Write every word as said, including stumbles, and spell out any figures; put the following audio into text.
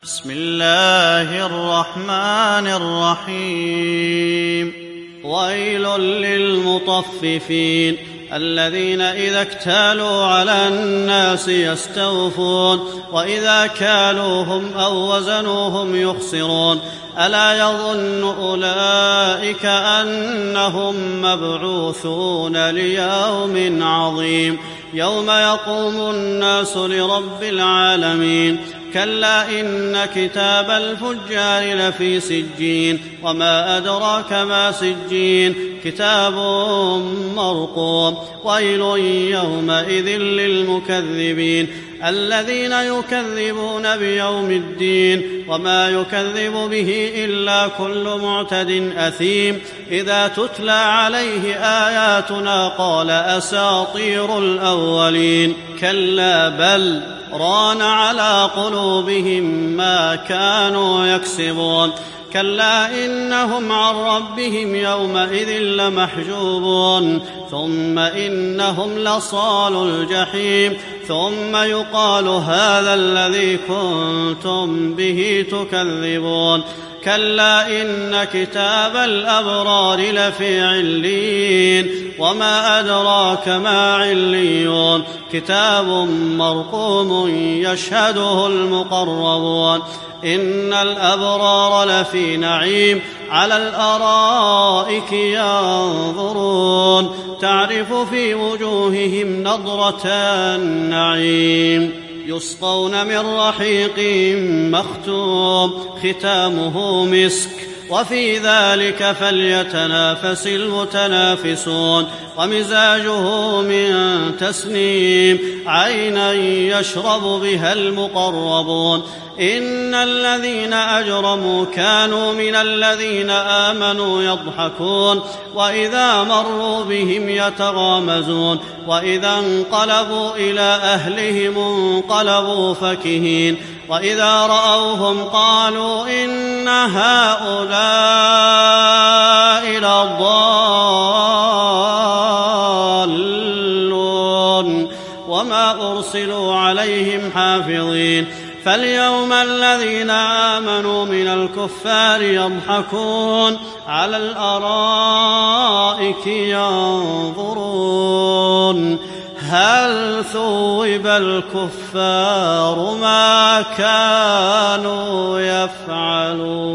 بسم الله الرحمن الرحيم. ويل للمطففين الذين إذا اكتالوا على الناس يستوفون وإذا كالوهم أو وزنوهم يخسرون ألا يظن أولئك أنهم مبعوثون ليوم عظيم يوم يقوم الناس لرب العالمين. كلا إن كتاب الفجار لفي سجين وما أدراك ما سجين كتاب مرقوم. ويل يومئذ للمكذبين الذين يكذبون بيوم الدين وما يكذب به إلا كل معتد أثيم إذا تتلى عليه آياتنا قال أساطير الأولين. كلا بل ران على قلوبهم ما كانوا يكسبون. كلا إنهم عن ربهم يومئذ لمحجوبون ثم إنهم لصالو الجحيم ثم يقال هذا الذي كنتم به تكذبون. كلا إن كتاب الأبرار لفي عليين وما أدراك ما عليون كتاب مرقوم يشهده المقربون. إن الأبرار لفي نعيم على الأرائك ينظرون تعرف في وجوههم نضرة النعيم يسقون من رحيق مختوم ختامه مسك وفي ذلك فليتنافس المتنافسون. ومزاجه من تسنيم عينا يشرب بها المقربون. إن الذين أجرموا كانوا من الذين آمنوا يضحكون وإذا مروا بهم يتغامزون وإذا انقلبوا إلى أهلهم انقلبوا فكهين وإذا رأوهم قالوا إن هؤلاء لضالون وما أرسلوا عليهم حافظين. فاليوم الذين آمنوا من الكفار يضحكون على الأرائك ينظرون هل ثوب الكفار ما كانوا يفعلون.